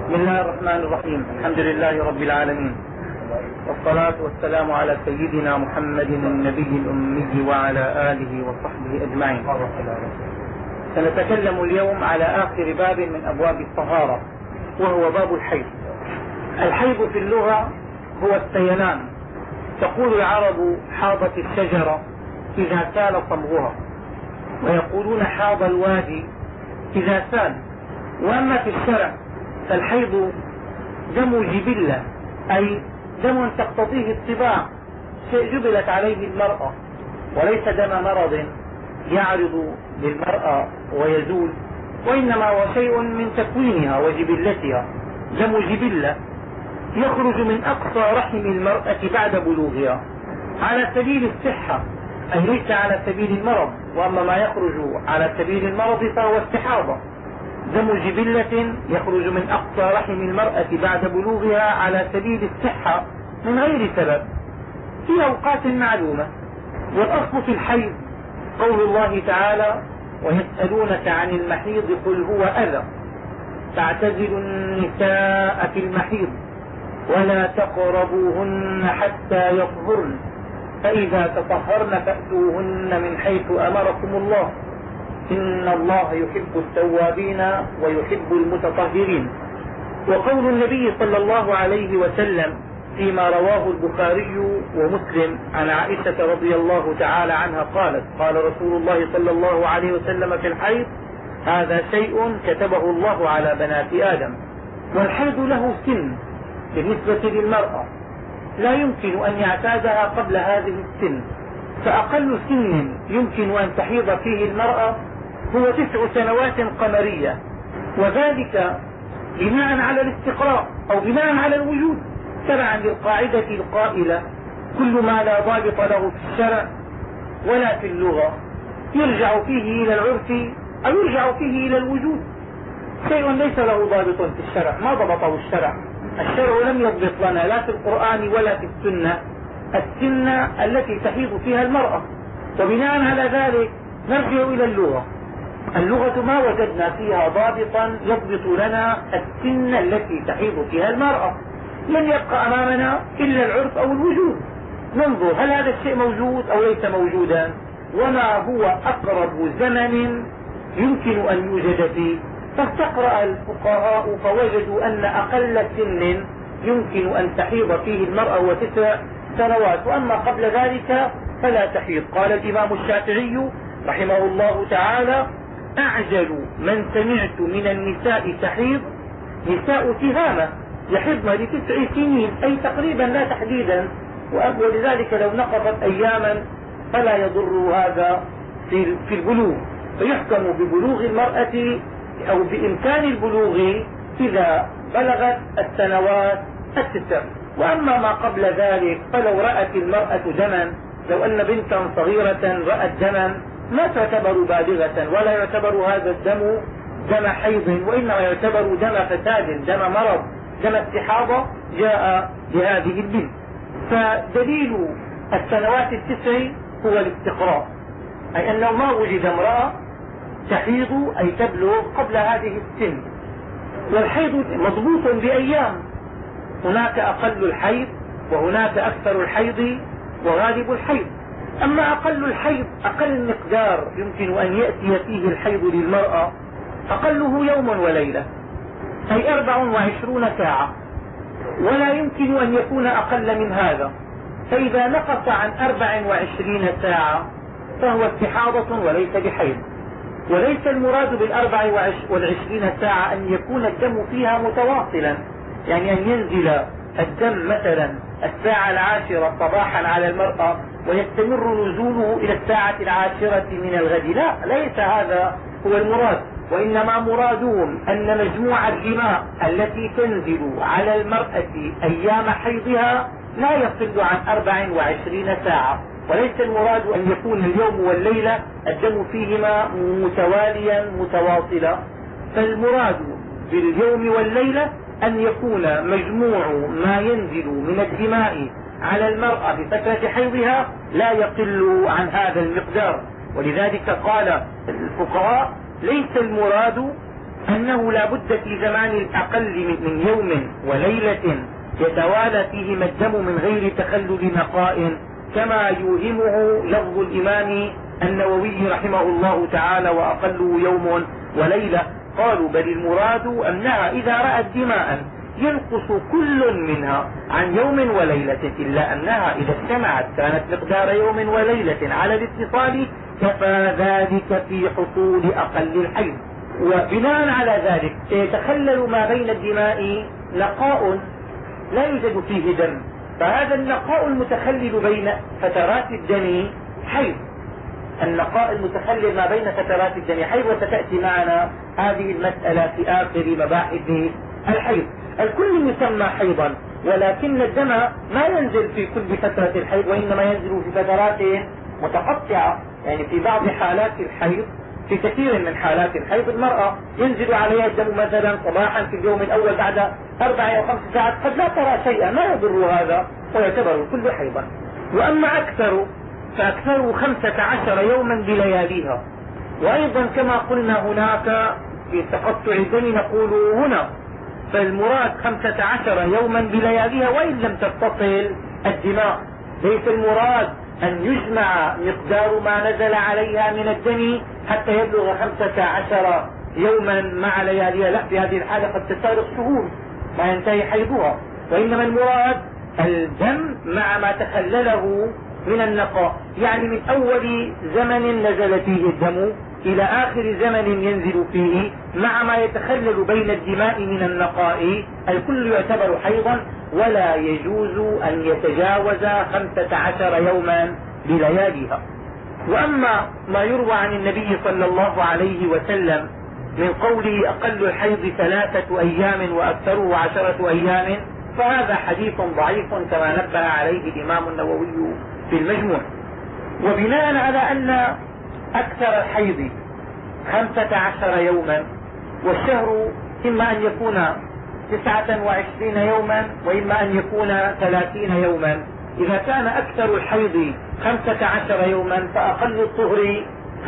بسم الله الرحمن الرحيم. الحمد لله رب العالمين، والصلاة والسلام على سيدنا محمد النبي الأمي وعلى آله وصحبه أجمعين. سنتكلم اليوم على آخر باب من أبواب الطهارة، وهو باب الحيض. الحيض في اللغة هو السيلان. تقول العرب حاضت الشجرة إذا سال صمغها، ويقولون حاض الوادي إذا سال. وأما في الشرع فالحيض دم جبلة، أي دم تقتضيه الطباع، شيء جبلت عليه المرأة، وليس دم مرض يعرض للمرأة ويزول، وإنما هو شيء من تكوينها وجبلتها. دم جبلة يخرج من أقصى رحم المرأة بعد بلوغها على سبيل الصحة، أي ليس على سبيل المرض. وأما ما يخرج على سبيل المرض فهو استحاضة. دم جبلة يخرج من أقصى رحم المرأة بعد بلوغها على سبيل الصحة من غير سبب في أوقات معلومة. والأصل في الحيض قول الله تعالى: ويسألونك عن المحيض قل هو أذى فاعتزلوا النساء في المحيض ولا تقربوهن حتى يطهرن فإذا تطهرن فأتوهن من حيث أمركم الله إن الله يحب التوابين ويحب المتطهرين. وقول النبي صلى الله عليه وسلم فيما رواه البخاري ومسلم عن عائشة رضي الله تعالى عنها قالت: قال رسول الله صلى الله عليه وسلم في الحيض: هذا شيء كتبه الله على بنات آدم. والحيض له سن بالنسبة للمرأة، لا يمكن أن يعتادها قبل هذه السن. فأقل سن يمكن أن تحيض فيه المرأة هو 9 سنوات قمرية، وذلك بناء على الاستقراء أو بناء على الوجود، تبعا للقاعدة القائلة: كل ما لا ضابط له في الشرع ولا في اللغة يرجع فيه إلى العرف أو يرجع فيه إلى الوجود. شيء ليس له ضابط في الشرع ما ضبطه الشرع. الشرع لم يضبط لنا لا في القرآن ولا في السنة السنة التي تحيض فيها المرأة، وبناء على ذلك نرجع إلى اللغة. اللغة ما وجدنا فيها ضابطا يضبط لنا السن التي تحيض فيها المرأة. لن يبقى أمامنا إلا العرف أو الوجود. ننظر هل هذا الشيء موجود أو ليس موجودا، وما هو أقرب زمن يمكن أن يوجد فيه. فاستقرأ الفقهاء فوجدوا أن أقل سن يمكن أن تحيض فيه المرأة هو 9 سنوات، وأما قبل ذلك فلا تحيض. قال الإمام الشافعي رحمه الله تعالى: أعجل من سمعت من النساء تحيض نساء تهامة يحضن ل9 سنين، أي تقريبا لا تحديدا، ولذلك لو نقصت أياما فلا يضر هذا في البلوغ. فيحكم ببلوغ المرأة أو بإمكان البلوغ إذا بلغت السنوات 9. وأما ما قبل ذلك فلو رأت المرأة دما، لو أن بنتا صغيرة رأت دما ما تعتبر بالغة، ولا يعتبر هذا الدم دم حيض، وإنما يعتبر دم فساد، دم مرض، دم استحاضة جاء لهذه البنت. فدليل السنوات 9 هو الاستقراء، أي أنه ما وجد امرأة تحيض أي تبلغ قبل هذه السن. والحيض مضبوط بأيام، هناك أقل الحيض وهناك أكثر الحيض وغالب الحيض. أما أقل الحيض أقل مقدار يمكن أن يأتي فيه الحيض للمرأة أقله يوم وليلة، أي 24 ساعة، ولا يمكن أن يكون أقل من هذا. فإذا نقص عن 24 ساعة فهو استحاضة وليس بحيض. وليس المراد بال24 ساعة أن يكون الدم فيها متواصلا، يعني أن ينزل الدم مثلا 10 صباحا على المرأة ويستمر نزوله إلى 10 من الغد. لا، ليس هذا هو المراد، وإنما مرادهم أن مجموع الدماء التي تنزل على المرأة أيام حيضها لا يقل عن 24 ساعة. وليس المراد أن يكون اليوم والليلة الدم فيهما متواليا متواصلا. فالمراد باليوم والليلة أن يكون مجموع ما ينزل من الدماء على المرأة في فترة حيضها لا يقل عن هذا المقدار. ولذلك قال الفقهاء: ليس المراد أنه لا بد في زمان الأقل من يوم وليلة يتوالى فيهما الدم من غير تخلل نقاء، كما يوهمه لفظ الإمام النووي رحمه الله تعالى وأقله يوم وليلة. قالوا بل المراد أنها إذا رأت دماء ينقص كل منها عن يوم وليلة، إلا أنها إذا اجتمعت كانت مقدار يوم وليلة على الاتصال، كفى ذلك في حصول أقل الحيض. وبناء على ذلك سيتخلل ما بين الدماء نقاء لا يوجد فيه دم، فهذا النقاء المتخلل بين فترات الدم حيض. النقاء المتخلل ما بين فترات الدم حيض، وستأتي معنا هذه المسألة في آخر مباحث الحيض. الكل يسمى حيضا، ولكن الدم ما ينزل في كل فترة الحيض، وإنما ينزل في فترات متقطعة. يعني في بعض حالات الحيض، في كثير من حالات الحيض، المرأة ينزل عليها الدم مثلا صباحا في اليوم الأول بعد 4 أو 5 ساعات، قد لا ترى شيئا، ما يضر هذا ويعتبر الكل حيضا. وأما أكثر فأكثره 15 يوما بلياليها. وأيضا كما قلنا هناك في تقطع الدم نقول هنا، فالمراد 15 يوما بلياليها وإن لم تتصل الدماء. ليس المراد أن يجمع مقدار ما نزل عليها من الدم حتى يبلغ 15 يوما مع لياليها، لا، في هذه الحالة قد تستغرق شهور ما ينتهي حيضها. وإنما المراد الدم مع ما تخلله من النقاء، يعني من أول زمن نزل فيه الدم إلى آخر زمن ينزل فيه مع ما يتخلل بين الدماء من النقاء، الكل يعتبر حيضا، ولا يجوز أن يتجاوز 15 يوما بلياليها. وأما ما يروى عن النبي صلى الله عليه وسلم من قوله أقل الحيض 3 أيام وأكثره 10 أيام، فهذا حديث ضعيف كما نبه عليه الإمام النووي في المجموع. وبناء على أن أكثر الحيض 15 يوما، والشهر إما أن يكون 29 يوما وإما أن يكون 30 يوما، إذا كان أكثر الحيض 15 يوما فأقل الطهر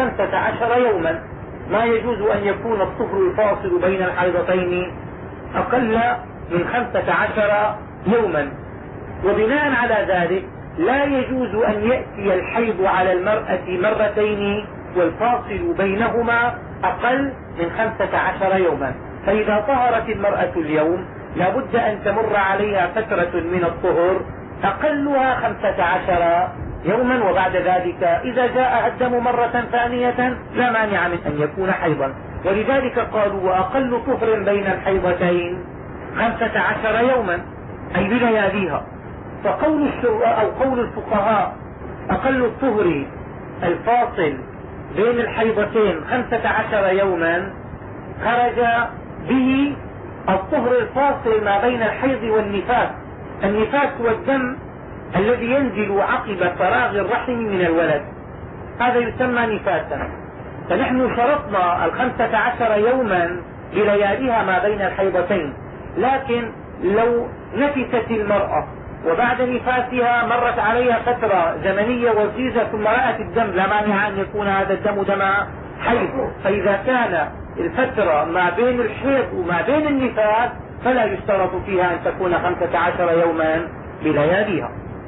15 يوما. ما يجوز أن يكون الطهر الفاصل بين الحيضتين أقل من 15 يوما. وبناء على ذلك لا يجوز أن يأتي الحيض على المرأة مرتين والفاصل بينهما أقل من 15 يوما. فإذا طهرت المرأة اليوم لابد أن تمر عليها فترة من الطهر أقلها 15 يوما، وبعد ذلك إذا جاء الدم مرة ثانية لا مانع من أن يكون حيضا. ولذلك قالوا وأقل طهر بين الحيضتين 15 يوما أي بلياليها. فقول أو قول الفقهاء أقل الطهر الفاصل بين الحيضتين 15 يوما خرج به الطهر الفاصل ما بين الحيض والنفاس. النفاس هو الدم الذي ينزل عقب فراغ الرحم من الولد، هذا يسمى نفاسا. فنحن شرطنا 15 يوما بلياليها ما بين الحيضتين، لكن لو نفست المرأة وبعد نفاسها مرت عليها فترة زمنية وجيزة ثم رأت الدم لا مانع أن يكون هذا الدم دم حيض. فإذا كان الفترة ما بين الحيض وما بين النفاس فلا يشترط فيها أن تكون 15 يوما بلياليها.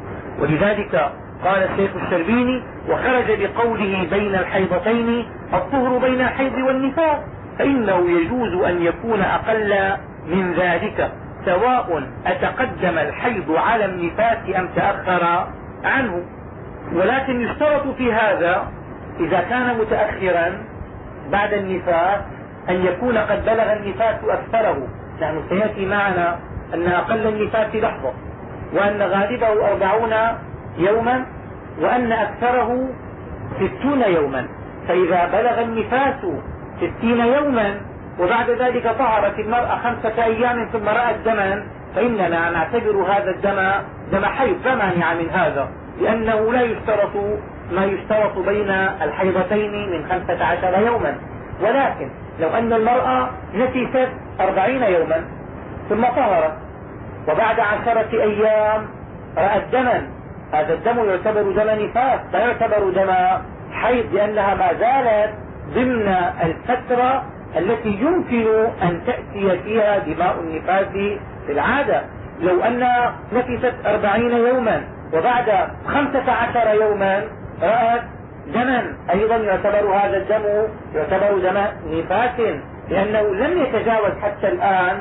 ولذلك قال الشيخ الشربيني وخرج بقوله بين الحيضتين الطهر بين الحيض والنفاس، فإنه يجوز أن يكون أقل من ذلك سواء أتقدم الحيض على النفاس أم تأخر عنه. ولكن يشترط في هذا إذا كان متأخرا بعد النفاس أن يكون قد بلغ النفاس أكثره، يعني سيأتي معنا أن أقل النفاس لحظة، وأن غالبه 40 يوما، وأن أكثره 60 يوما. فإذا بلغ النفاس 60 يوما وبعد ذلك طهرت المرأة 5 أيام ثم رأت دما، فإننا نعتبر هذا الدم دم حيض، لا مانع من هذا، لأنه لا يشترط ما يشترط بين الحيضتين من 15 يوما. ولكن لو أن المرأة نفست 40 يوما ثم طهرت وبعد 10 أيام رأت دما، هذا الدم يعتبر دم نفاس لا يعتبر دم حيض، لأنها ما زالت ضمن الفترة التي يمكن أن تأتي فيها دماء النفاس في العادة. لو أن نفست 40 يوما وبعد 15 يوما رأت دما، أيضا يعتبر هذا الدم يعتبر دم نفاس، لأنه لم يتجاوز حتى الآن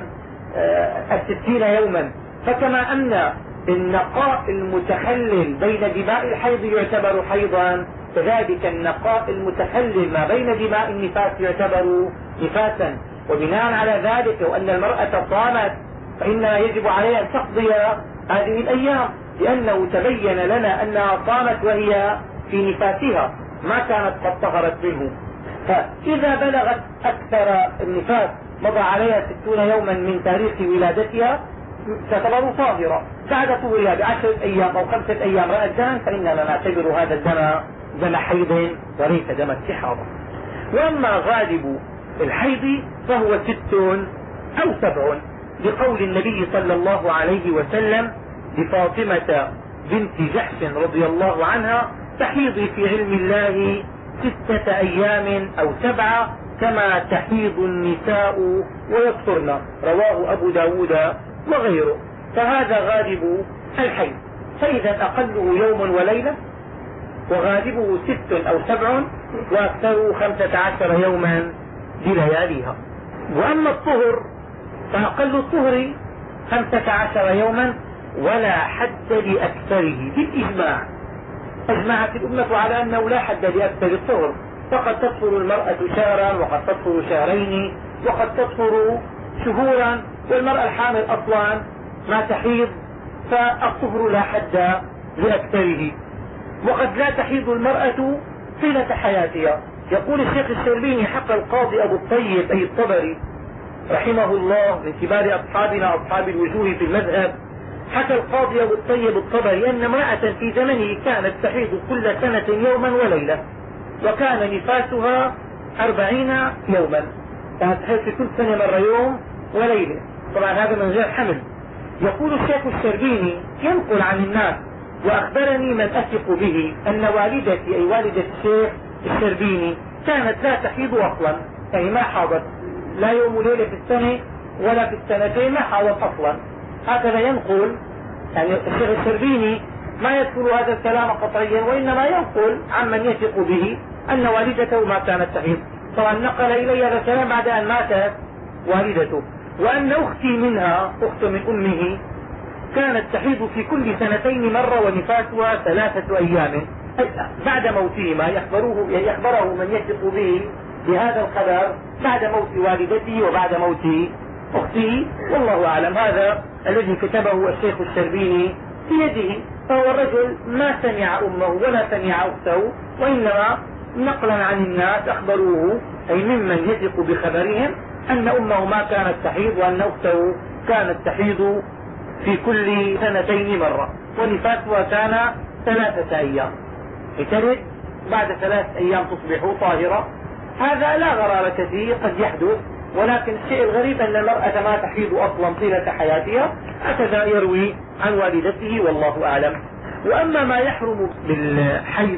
60 يوما. فكما أن النقاء المتخلل بين دماء الحيض يعتبر حيضا، كذلك النقاء المتخلل ما بين دماء النفاس يعتبر نفاسا. وبناء على ذلك لو أن المرأة صامت فإنها يجب عليها أن تقضي هذه الأيام، لأنه تبين لنا أنها صامت وهي في نفاسها ما كانت قد طهرت منه. فإذا بلغت أكثر النفاس مضى عليها 60 يوما من تاريخ ولادتها تعتبر طاهرة. بعد طهورها ب10 أيام أو 5 أيام رأت دما فإننا نعتبر هذا الدم دم حيض وليس دم استحاضة. وأما غالب الحيض فهو 6 أو 7، لقول النبي صلى الله عليه وسلم لفاطمة بنت جحش رضي الله عنها: تحيضي في علم الله 6 أيام أو 7 كما تحيض النساء ويكثرن، رواه أبو داود وغيره. فهذا غالب الحيض. فإذا أقله يوم وليلة وغالبه 6 أو 7 وأكثره 15 يوما بلياليها. وأما الطهر فأقل الطهر 15 يوما ولا حد لأكثره بالإجماع. أجمعت الأمة على أنه لا حد لأكثر الطهر، فقد تطهر المرأة شهرا وقد تطهر شهرين وقد تطهر شهورا، والمرأة الحامل أصلا ما تحيض، فالطهر لا حد لأكثره. وقد لا تحيض المرأة طيلة حياتها. يقول الشيخ الشربيني: حكى القاضي أبو الطيب أي الطبري رحمه الله من كبار أصحابنا أصحاب الوجوه في المذهب، حكى القاضي أبو الطيب الطبري أن امرأة في زمنه كانت تحيض كل سنة يوما وليلة، وكان نفاسها 40 يوما، كانت تحيض في كل سنة مرة يوم وليلة، طبعا هذا من غير حمل. يقول الشيخ الشربيني: ينقل عن الناس وأخبرني من أثق به أن والدتي أي والدة الشيخ الشربيني كانت لا تحيض أصلا، يعني ما حاضت لا يوم وليلة في السنة ولا في السنتين، ما حاضت أصلا. هكذا ينقل، يعني الشيخ الشربيني ما يذكر هذا الكلام قطعيا، وإنما ينقل عمن يثق به أن والدته ما كانت تحيض. طبعا نقل إلي هذا الكلام بعد أن ماتت والدته. وأن أختي منها أخت من أمه كانت تحيض في كل سنتين مرة ونفاسها 3 أيام بعد موتهما. يخبره من يثق به بهذا الخبر بعد موت والدته وبعد موت أخته، والله أعلم. هذا الذي كتبه الشيخ الشربيني في يده، فهو الرجل ما سمع أمه ولا سمع أخته، وإنما نقلا عن الناس أخبروه أي ممن يثق بخبرهم أن أمه ما كانت تحيض وأن أخته كانت تحيض في كل سنتين مرة، ونفاسها كان 3 أيام. لترد بعد 3 أيام تصبح طاهرة. هذا لا غرابة فيه، قد يحدث، ولكن الشيء الغريب أن المرأة ما تحيض أصلا طيلة حياتها، هكذا يروي عن والدته والله أعلم. وأما ما يحرم بالحيض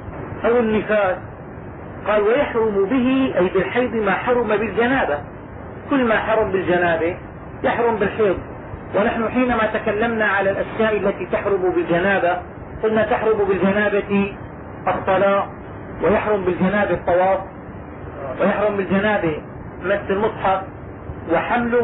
أو النفاس قال: ويحرم به أي بالحيض ما حرم بالجنابة. كل ما حرم بالجنابة يحرم بالحيض. ونحن حينما تكلمنا على الأشياء التي تحرم بالجنابة قلنا تحرم بالجنابة الصلاة، ويحرم بالجنابة الطواف، ويحرم بالجنابة مس المصحف وحمله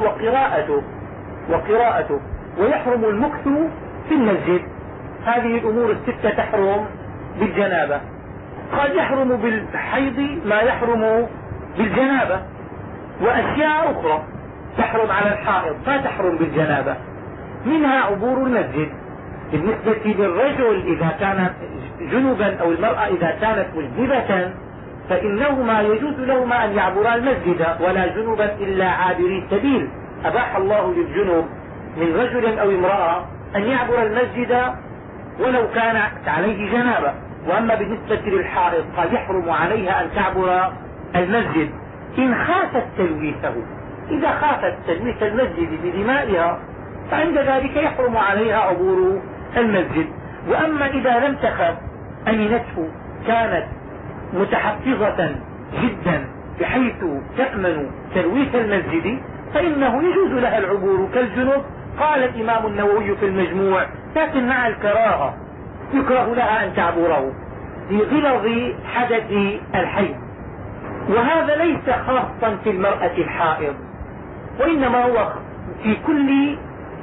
وقراءته، ويحرم المكث في المسجد. هذه الأمور ال6 تحرم بالجنابة. قد يحرم بالحيض ما يحرم بالجنابة، وأشياء أخرى تحرم على الحائض ما تحرم بالجنابة، منها عبور المسجد. بالنسبة للرجل إذا كان جنبا أو المرأة إذا كانت مجنبة فإنهما يجوز لهما أن يعبرا المسجد، ولا جنبا إلا عابري السبيل. أباح الله للجنب من رجل أو امرأة أن يعبر المسجد ولو كانت عليه جنابة. وأما بالنسبة للحائض قال: يحرم عليها أن تعبر المسجد إن خافت تلويثه. إذا خافت تلويث المسجد بدمائها فعند ذلك يحرم عليها عبور المسجد. وأما إذا لم تخف أمنته، كانت متحفظة جدا بحيث تأمن تلويث المسجد فإنه يجوز لها العبور كالجنوب. قال الإمام النووي في المجموع: لكن مع الكراهة يكره لها أن تعبره لغلظ حدث الحيض. وهذا ليس خاصا في المرأة الحائض، وإنما هو في كل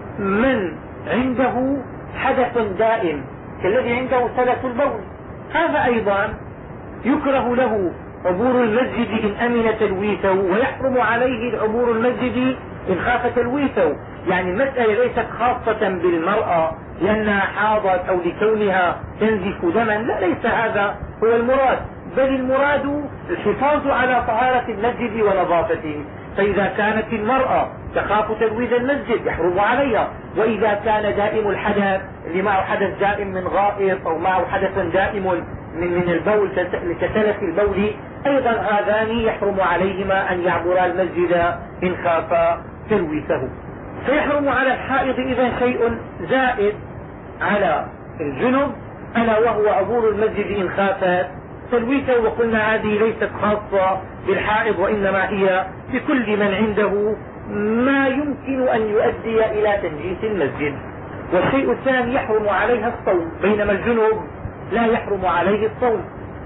من عنده حدث دائم كالذي عنده سلس البول. هذا أيضا يكره له عبور المسجد إن أمن تلويثه، ويحرم عليه العبور المسجد إن خاف تلويثه. يعني المسألة ليست خاصة بالمرأة لأنها حاضت أو لكونها تنزف دما، لا، ليس هذا هو المراد، بل المراد الحفاظ على طهارة المسجد ونظافته. فإذا كانت المرأة تخاف تلويث المسجد يحرم عليها، وإذا كان دائم الحدث اللي معه حدث دائم من غائط أو معه حدث دائم من البول كسلس البول أيضا هذان يحرم عليهما أن يعبرا المسجد إن خافا تلويثه. فيحرم على الحائض إذا شيء زائد على الجنب، ألا وهو عبور المسجد إن خافت تلويثه. وقلنا هذه ليست خاصة بالحائض، وإنما هي بكل من عنده ما يمكن أن يؤدي إلى تنجيس المسجد. والشيء الثاني يحرم عليها الصوم، بينما الجنب لا يحرم عليه الصوم.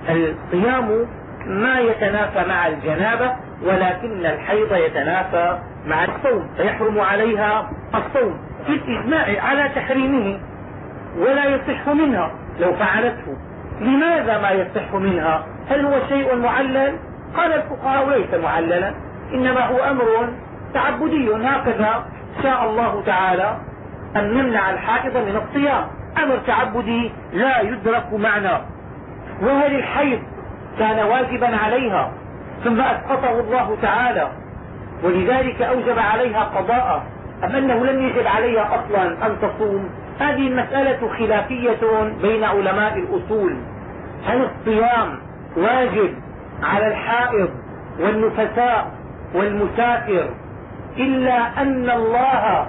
الصيام ما يتنافى مع الجنابة، ولكن الحيض يتنافى مع الصوم، فيحرم عليها الصوم في الإجماع على تحريمه، ولا يصح منها لو فعلته. لماذا ما يصح منها؟ هل هو شيء معلل؟ قال الفقهاء: ليس معللا، إنما هو أمر تعبدي، هكذا شاء الله تعالى أن نمنع الحائض من الصيام، أمر تعبدي لا يدرك معنى. وهل الحيض كان واجبا عليها ثم أسقطه الله تعالى ولذلك أوجب عليها قضاء، أم أنه لم يجب عليها أصلا أن تصوم؟ هذه المسألة خلافية بين علماء الأصول. هل الصيام واجب على الحائض والنفساء والمسافر، إلا أن الله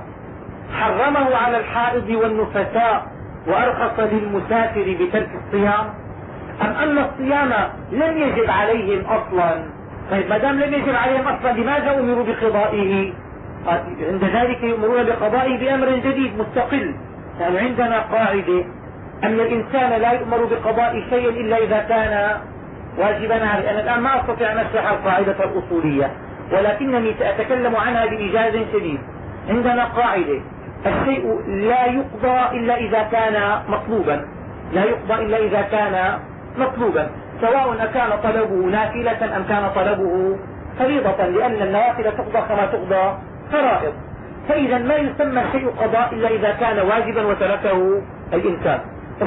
حرمه على الحائض والنفساء وأرخص للمسافر بترك الصيام، أم أن الصيام لم يجب عليهم أصلا؟ طيب ما دام لم يجب عليهم أصلا لماذا أمروا بقضائه؟ عند ذلك يؤمرون بقضائه بأمر جديد مستقل. يعني عندنا قاعدة أن الإنسان لا يؤمر بقضاء شيء إلا إذا كان واجبا عليه. أنا الآن ما أستطيع أن أشرح القاعدة الأصولية، ولكنني سأتكلم عنها بإيجاز شديد. عندنا قاعدة: الشيء لا يقضى إلا إذا كان مطلوبا، لا يقضى إلا إذا كان مطلوبا، سواء أكان طلبه نافلة أم كان طلبه فريضة، لأن النوافل تقضى كما تقضى فرائض. فإذا ما يسمى الشيء قضاء إلا إذا كان واجبا وتركه الإنسان.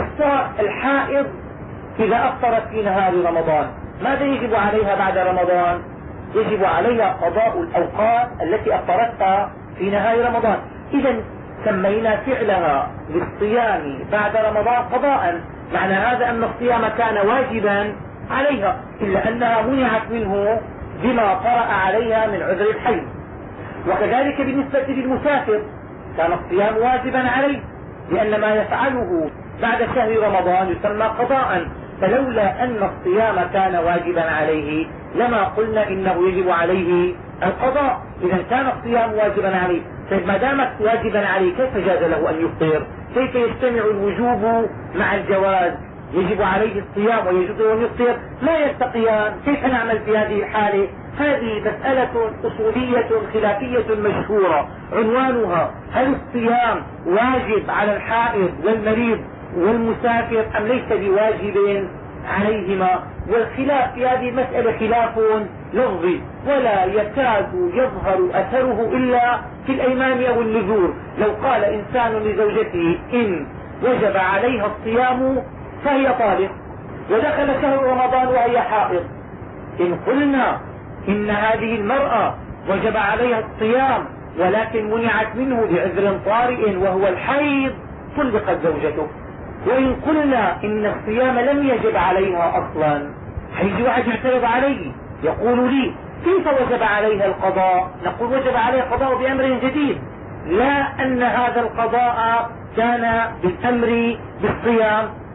الحائض إذا أفطرت في نهار رمضان ماذا يجب عليها بعد رمضان؟ يجب عليها قضاء الأوقات التي أفطرتها في نهار رمضان. إذا سمينا فعلها للصيام بعد رمضان قضاء، معنى هذا أن الصيام كان واجبا عليها، إلا أنها منعت منه بما طرأ عليها من عذر الحيض. وكذلك بالنسبة للمسافر كان الصيام واجبا عليه، لأن ما يفعله بعد شهر رمضان يسمى قضاء. فلولا أن الصيام كان واجبا عليه لما قلنا إنه يجب عليه القضاء. إذا كان الصيام واجبا عليه، طيب ما دامت واجبا عليه كيف جاز له أن يفطر؟ كيف يجتمع الوجوب مع الجواز؟ يجب عليه الصيام ويجوز أن يفطر، لا يلتقيان. كيف نعمل في هذه الحالة؟ هذه مسألة أصولية خلافية مشهورة، عنوانها: هل الصيام واجب على الحائض والمريض والمسافر أم ليس بواجب عليهما؟ والخلاف في هذه المسألة خلاف لفظي، ولا يكاد يظهر أثره إلا في الأيمان أو النذور. لو قال إنسان لزوجته إن وجب عليها الصيام فهي طالق، ودخل شهر رمضان وهي حائض، إن قلنا إن هذه المرأة وجب عليها الصيام ولكن منعت منه بعذر طارئ وهو الحيض، طلقت زوجته. وإن قلنا إن الصيام لم يجب عليها أصلا، هيجي واحد يعترض علي يقول لي: كيف وجب عليها القضاء؟ نقول: وجب عليها القضاء بأمر جديد، لا أن هذا القضاء كان بالأمر بالصيام،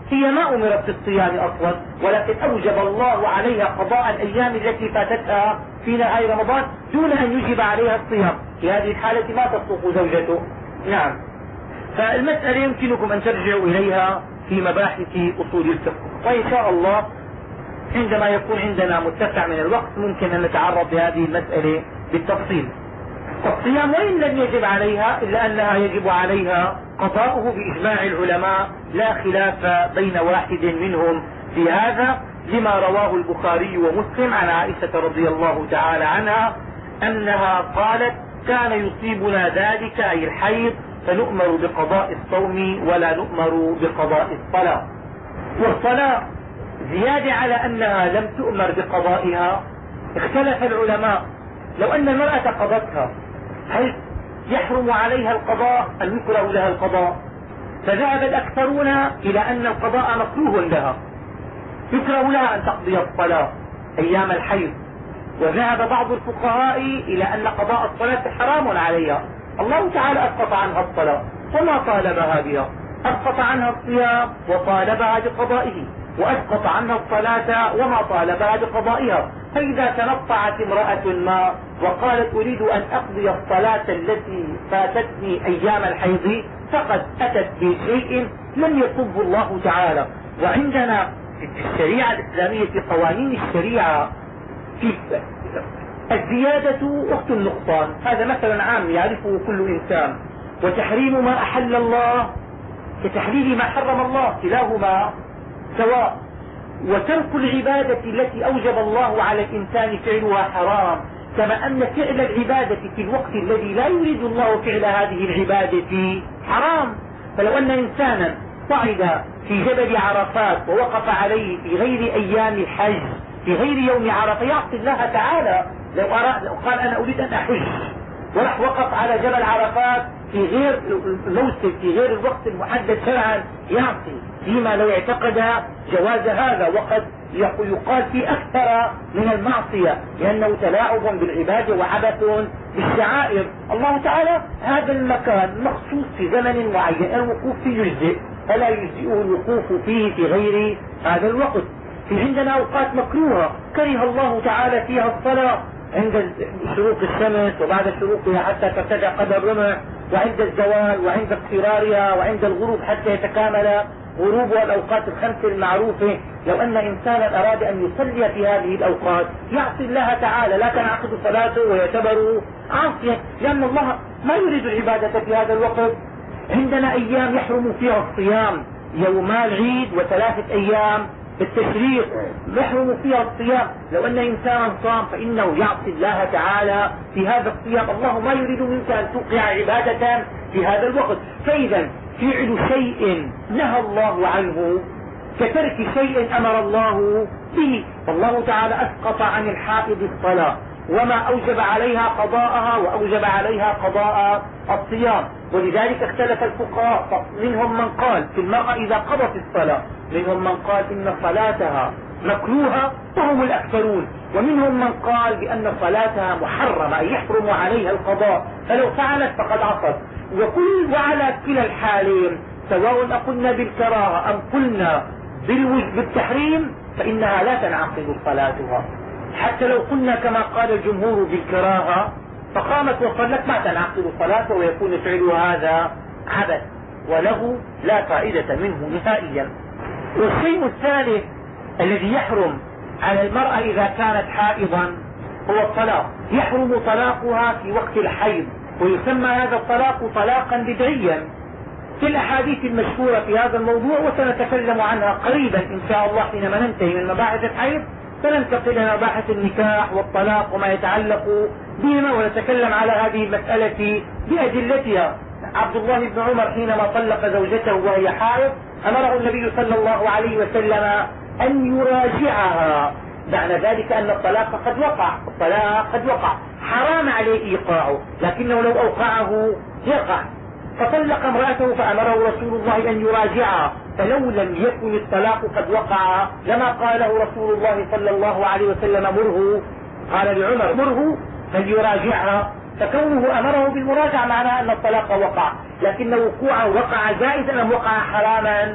هي ما أمرت بالصيام أصلا، ولكن أوجب الله عليها قضاء الأيام التي فاتتها في نهاية رمضان دون أن يجب عليها الصيام. في هذه الحالة ما تصدق زوجته. نعم. فالمسألة يمكنكم أن ترجعوا إليها في مباحث أصول الفقه، وإن شاء الله عندما يكون عندنا متسع من الوقت ممكن أن نتعرض لهذه المسألة بالتفصيل. الصيام وإن لم يجب عليها إلا أنها يجب عليها قضاؤه بإجماع العلماء، لا خلاف بين واحد منهم في هذا، لما رواه البخاري ومسلم عن عائشة رضي الله تعالى عنها أنها قالت: كان يصيبنا ذلك أي الحيض فنؤمر بقضاء الصوم ولا نؤمر بقضاء الصلاة. والصلاة زيادة على أنها لم تؤمر بقضائها، اختلف العلماء لو أن المرأة قضتها هل يحرم عليها القضاء أم يكره لها القضاء؟ فذهب الأكثرون إلى أن القضاء مكروه لها، يكره لها أن تقضي الصلاة أيام الحيض. وذهب بعض الفقهاء إلى أن قضاء الصلاة حرام عليها، الله تعالى أسقط عنها الصلاة وما طالبها بها، أسقط عنها الصيام وطالبها بقضائه، وأسقط عنها الصلاة وما طالبها بقضائها. فإذا تنطعت امرأة ما وقالت أريد أن أقضي الصلاة التي فاتتني أيام الحيض فقد أتت بشيء لم يصبه الله تعالى. وعندنا في الشريعة الإسلامية في قوانين الشريعة في الزيادة أخت النقصان، هذا مثلا عام يعرفه كل إنسان، وتحريم ما أحل الله كتحليل ما حرم الله، كلاهما سواء. وترك العبادة التي أوجب الله على الإنسان فعلها حرام، كما أن فعل العبادة في الوقت الذي لا يريد الله فعل هذه العبادة حرام. فلو أن إنسانا صعد في جبل عرفات ووقف عليه في غير أيام الحج في غير يوم عرفة يعصي الله تعالى. لو قال أنا أريد أن أحج وراح وقف على جبل عرفات في غير الموسم في غير الوقت المحدد شرعا يعصي، فيما لو اعتقد جواز هذا. وقد يقال في أكثر من المعصية لأنه تلاعب بالعبادة وعبث بالشعائر. الله تعالى هذا المكان مخصوص في زمن معين الوقوف فيه يجزئ، فلا يجزئه الوقوف فيه في غير هذا الوقت. في عندنا أوقات مكروهة كره الله تعالى فيها الصلاة، عند شروق الشمس وبعد شروقها حتى ترتفع قدر الرمح، وعند الزوال وعند اضطرارها وعند الغروب حتى يتكامل غروبها، الأوقات الخمس المعروفة. لو أن إنسانا أراد أن يصلي في هذه الأوقات يعصي الله تعالى، لا تنعقد صلاته ويعتبر عاصيا، لأن الله ما يريد العبادة في هذا الوقت. عندنا أيام يحرم فيها الصيام، يوما العيد وثلاثة أيام التشريق يحرم فيها الصيام. لو أن إنسانا صام فإنه يعصي الله تعالى في هذا الصيام، الله ما يريد منك أن توقع عبادة في هذا الوقت. فإذا فعل شيء نهى الله عنه كترك شيء أمر الله به، فالله تعالى أسقط عن الحائض الصلاة وما أوجب عليها قضاءها وأوجب عليها قضاء الصيام. ولذلك اختلف الفقهاء، منهم من قال في المرأة إذا قضت الصلاة، منهم من قال إن صلاتها مكروهة وهم الأكثرون، ومنهم من قال بأن صلاتها محرمة أي يحرم عليها القضاء، فلو فعلت فقد عصت. وعلى كلا الحالين سواء قلنا بالكراهة أم قلنا بالتحريم فإنها لا تنعقد صلاتها. حتى لو قلنا كما قال الجمهور بالكراهة فقامت وصلت ما تنعقد صلاته ويكون فعل هذا عبث وله لا فائدة منه نهائيا. والشيء الثالث الذي يحرم على المرأة إذا كانت حائضا هو الطلاق، يحرم طلاقها في وقت الحيض، ويسمى هذا الطلاق طلاقا بدعيا في الأحاديث المشهورة في هذا الموضوع، وسنتكلم عنها قريبا إن شاء الله حينما ننتهي من مباحث الحيض، سننتقل إلى مباحث النكاح والطلاق وما يتعلق بهما، ونتكلم على هذه المسألة بأدلتها. عبد الله بن عمر حينما طلق زوجته وهي حائض أمره النبي صلى الله عليه وسلم أن يراجعها، معنى ذلك أن الطلاق قد وقع، الطلاق قد وقع، حرام عليه إيقاعه، لكنه لو أوقعه يقع. فطلق امرأته فأمره رسول الله أن يراجعها، فلو لم يكن الطلاق قد وقع لما قاله رسول الله صلى الله عليه وسلم مره، قال لعمر مره فليراجعها، فكونه أمره بالمراجعة معناه أن الطلاق وقع، لكن وقوعه وقع جائزا أم وقع حراما؟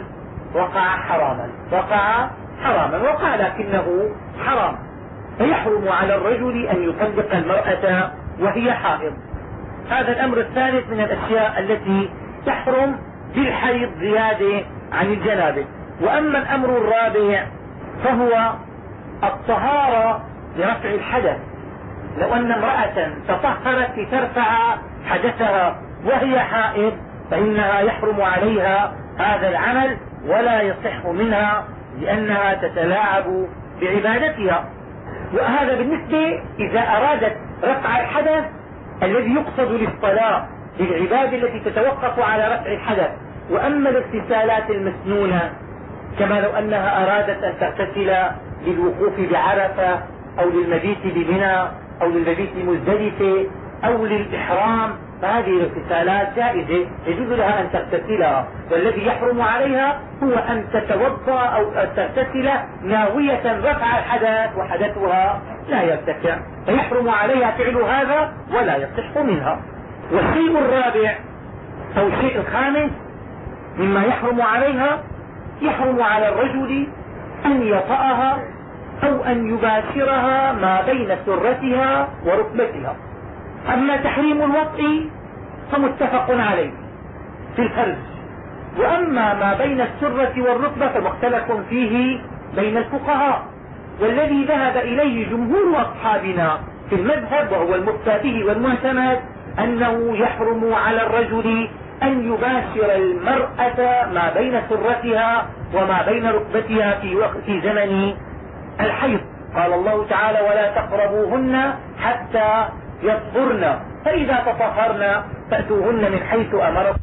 وقع لكنه حرام. فيحرم على الرجل أن يطلق المرأة وهي حائض. هذا الأمر الثالث من الأشياء التي تحرم بالحيض زيادة عن الجنابة. وأما الأمر الرابع فهو الطهارة لرفع الحدث. لو أن امرأة تطهرت لترفع حدثها وهي حائض فإنها يحرم عليها هذا العمل ولا يصح منها لأنها تتلاعب بعبادتها. وهذا بالنسبة إذا أرادت رفع الحدث الذي يقصد للصلاة للعبادة التي تتوقف على رفع الحدث. وأما الاغتسالات المسنونة كما لو أنها أرادت أن تغتسل للوقوف بعرفة أو للمبيت بمنى أو للمبيت بمزدلفة أو للإحرام فهذه الاغتسالات جائزة يجوز لها أن تغتسلها. والذي يحرم عليها هو أن تتوضا أو أن تغتسل ناوية رفع الحدث وحدثها لا يرتفع فيحرم عليها فعل هذا ولا يصح منها. والشيء الرابع أو الشيء الخامس مما يحرم عليها يحرم على الرجل أن يطأها أو أن يباشرها ما بين سرتها وركبتها. أما تحريم الوطء فمتفق عليه في الفرج. وأما ما بين السرة والركبة فمختلف فيه بين الفقهاء. والذي ذهب إليه جمهور أصحابنا في المذهب وهو المفتى به والمعتمد أنه يحرم على الرجل أن يباشر المرأة ما بين سرتها وما بين ركبتها في زمن الحيض. قال الله تعالى ولا تقربوهن حتى يطهرن فإذا تطهرن فأتوهن من حيث أمركم.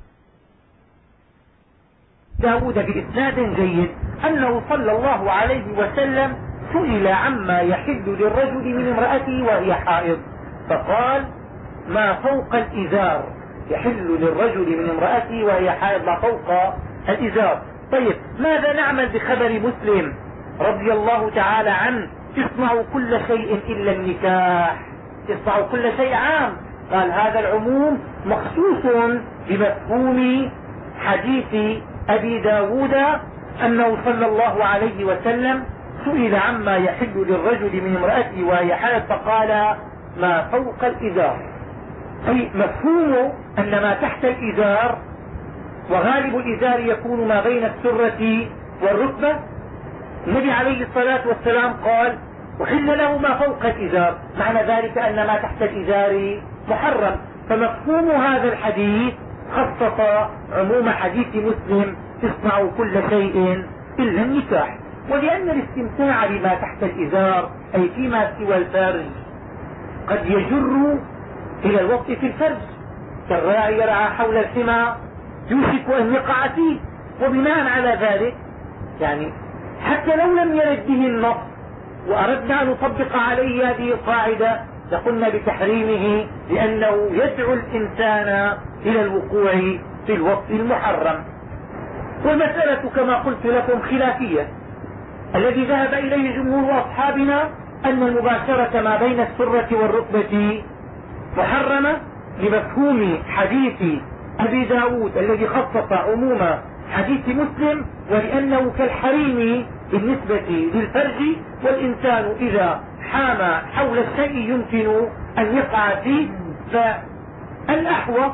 داود بإسناد جيد أنه صلى الله عليه وسلم سئل عما يحل للرجل من امرأته وهي حائض فقال ما فوق الإزار يحل للرجل من امرأته وهي حائض ما فوق الإزار. طيب ماذا نعمل بخبر مسلم رضي الله تعالى عنه اصنعوا كل شيء إلا النكاح. اصنعوا كل شيء عام. قال هذا العموم مخصوص بمفهوم حديث أبي داود أنه صلى الله عليه وسلم سئل عما يحل للرجل من امرأته وهي حائض فقال ما فوق الإزار. أي مفهوم أن ما تحت الإزار وغالب الإزار يكون ما بين السرة والركبة. النبي عليه الصلاة والسلام قال وحل له ما فوق الإزار معنى ذلك أن ما تحت الإزار محرم. فمفهوم هذا الحديث خصص عموم حديث مسلم اصنعوا كل شيء إلا النكاح. ولأن الاستمتاع بما تحت الإزار أي فيما سوى الفرج قد يجر إلى الوقت في الفرج كالراعي يرعى حول الحمى يوشك أن يقع فيه. وبناء على ذلك يعني حتى لو لم يرد به النص وأردنا أن نطبق عليه هذه القاعدة لقلنا بتحريمه لأنه يدعو الإنسان إلى الوقوع في الوقت المحرم. والمسألة كما قلت لكم خلافية. الذي ذهب إليه جمهور أصحابنا أن المباشرة ما بين السرة والركبة محرمة لمفهوم حديث أبي داود الذي خصص عموم حديث مسلم ولأنه كالحريم بالنسبة للفرج والإنسان إذا حام حول الشيء يمكن أن يقع فيه. فالأحوط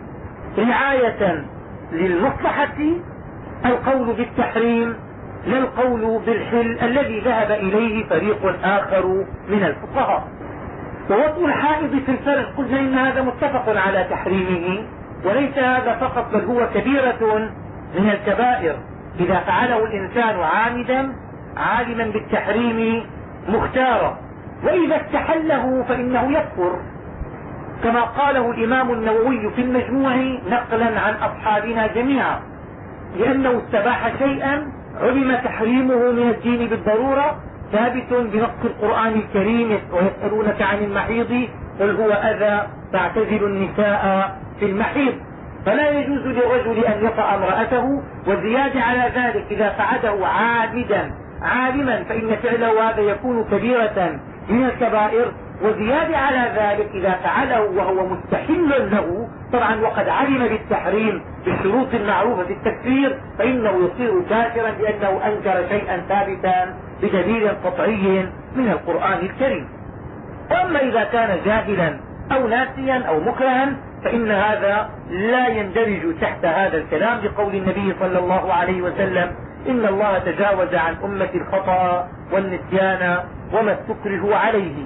رعاية للمصلحة القول بالتحريم لا القول بالحل الذي ذهب إليه فريق آخر من الفقهاء. ووطء الحائض في الفرج قلنا إن هذا متفق على تحريمه وليس هذا فقط بل هو كبيرة من الكبائر إذا فعله الإنسان عامدا عالما بالتحريم مختارا. وإذا استحله فإنه يكفر كما قاله الإمام النووي في المجموع نقلا عن أصحابنا جميعا لأنه استباح شيئا علم تحريمه من الدين بالضرورة ثابت بنص القرآن الكريم ويسألونك عن المحيض قل هو أذى فاعتزلوا النساء في المحيض. فلا يجوز للرجل أن يطأ امرأته. والزيادة على ذلك إذا فعله عامدا عالما فإن فعله هذا يكون كبيرة من الكبائر. وزيادة على ذلك إذا فعله وهو مستحل له طبعا وقد علم بالتحريم بالشروط المعروفة في التكفير فإنه يصير كافرا لأنه أنكر شيئا ثابتا بدليل قطعي من القرآن الكريم. واما اذا كان جاهلا او ناسيا او مكرها فان هذا لا يندرج تحت هذا الكلام لقول النبي صلى الله عليه وسلم ان الله تجاوز عن امة الخطأ والنسيان وما استكره عليه.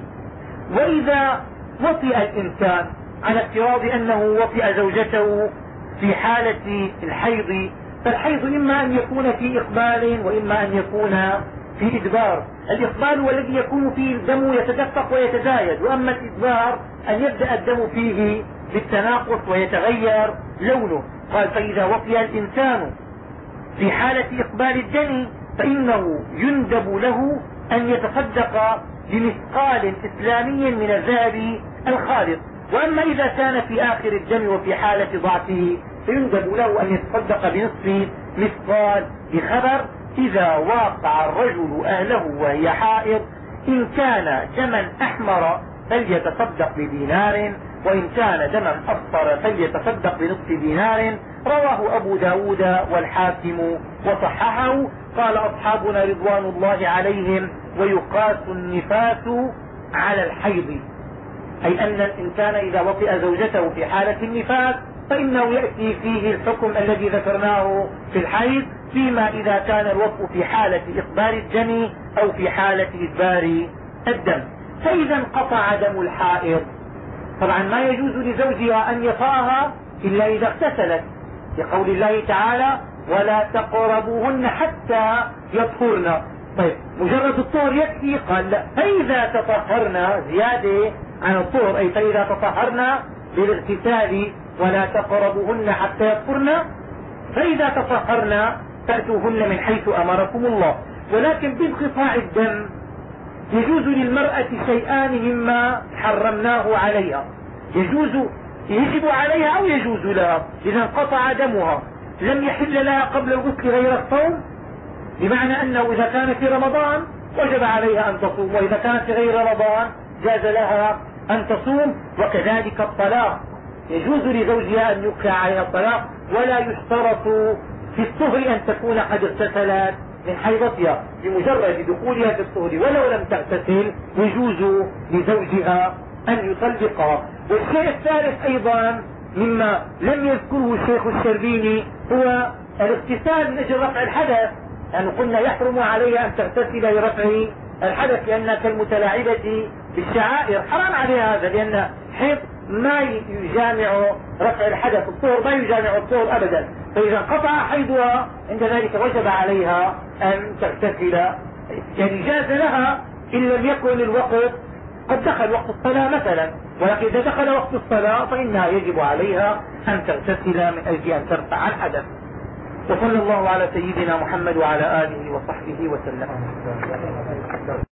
واذا وطئ الانسان على افتراض انه وطئ زوجته في حالة الحيض فالحيض اما ان يكون في اقبال واما ان يكون في إدبار. الإقبال هو الذي يكون فيه الدم يتدفق ويتزايد، وأما الإدبار أن يبدأ الدم فيه بالتناقص ويتغير لونه. قال فإذا وطئ الإنسان في حالة إقبال الدم فإنه يندب له أن يتصدق بمثقال إسلامي من الذهب الخالص. وأما إذا كان في آخر الدم وفي حالة ضعفه فيندب له أن يتصدق بنصف مثقال بخبر إذا واقع الرجل أهله وهي حائض إن كان دما أحمر فليتصدق بدينار وإن كان دما أصفر فليتصدق بنصف دينار. رواه أبو داود والحاكم وصححه. قال أصحابنا رضوان الله عليهم ويقاس النفاس على الحيض، أي أن الإنسان إذا وطئ زوجته في حالة النفاس فإنه يأتي فيه الحكم الذي ذكرناه في الحيض، فيما إذا كان الوطء في حالة إقبال الدم أو في حالة إدبار الدم. فإذا انقطع دم الحائض طبعا ما يجوز لزوجها أن يطأها إلا إذا اغتسلت، لقول الله تعالى ولا تقربوهن حتى يطهرن. طيب مجرد الطهر يكفي؟ قال لا، فإذا تطهرن زيادة عن الطهر، أي فإذا تطهرن بالاغتسال ولا تقربوهن حتى يطهرن، فإذا تطهرن تأتوهن من حيث أمركم الله. ولكن بانقطاع الدم يجوز للمرأة شيئان مما حرمناه عليها، يجب عليها أو يجوز لها. إذا انقطع دمها لم يحل لها قبل الغسل غير الصوم، بمعنى أنه إذا كان في رمضان وجب عليها أن تصوم، وإذا كان في غير رمضان جاز لها أن تصوم. وكذلك الطلاق يجوز لزوجها أن يوقع عليها الطلاق، ولا يشترط في الطهر أن تكون قد اغتسلت من حيضتها، بمجرد دخولها في الطهر ولو لم تغتسل يجوز لزوجها أن يطلقها. والشيء الثالث أيضا مما لم يذكره الشيخ الشربيني هو الاغتسال من أجل رفع الحدث، يعني قلنا يحرم عليها أن تغتسل لرفع الحدث لأنها كالمتلاعبة بالشعائر، حرام عليها هذا لأن حيض ما يجامع رفع الحدث، الطهر ما يجامع الطهر أبدا. فإذا انقطع حيضها عند ذلك وجب عليها أن تغتسل، يعني جاز لها إن لم يكن الوقت قد دخل وقت الصلاة مثلا، ولكن إذا دخل وقت الصلاة فإنها يجب عليها أن تغتسل من أجل أن ترفع الحدث. وصلى الله على سيدنا محمد وعلى آله وصحبه وسلم.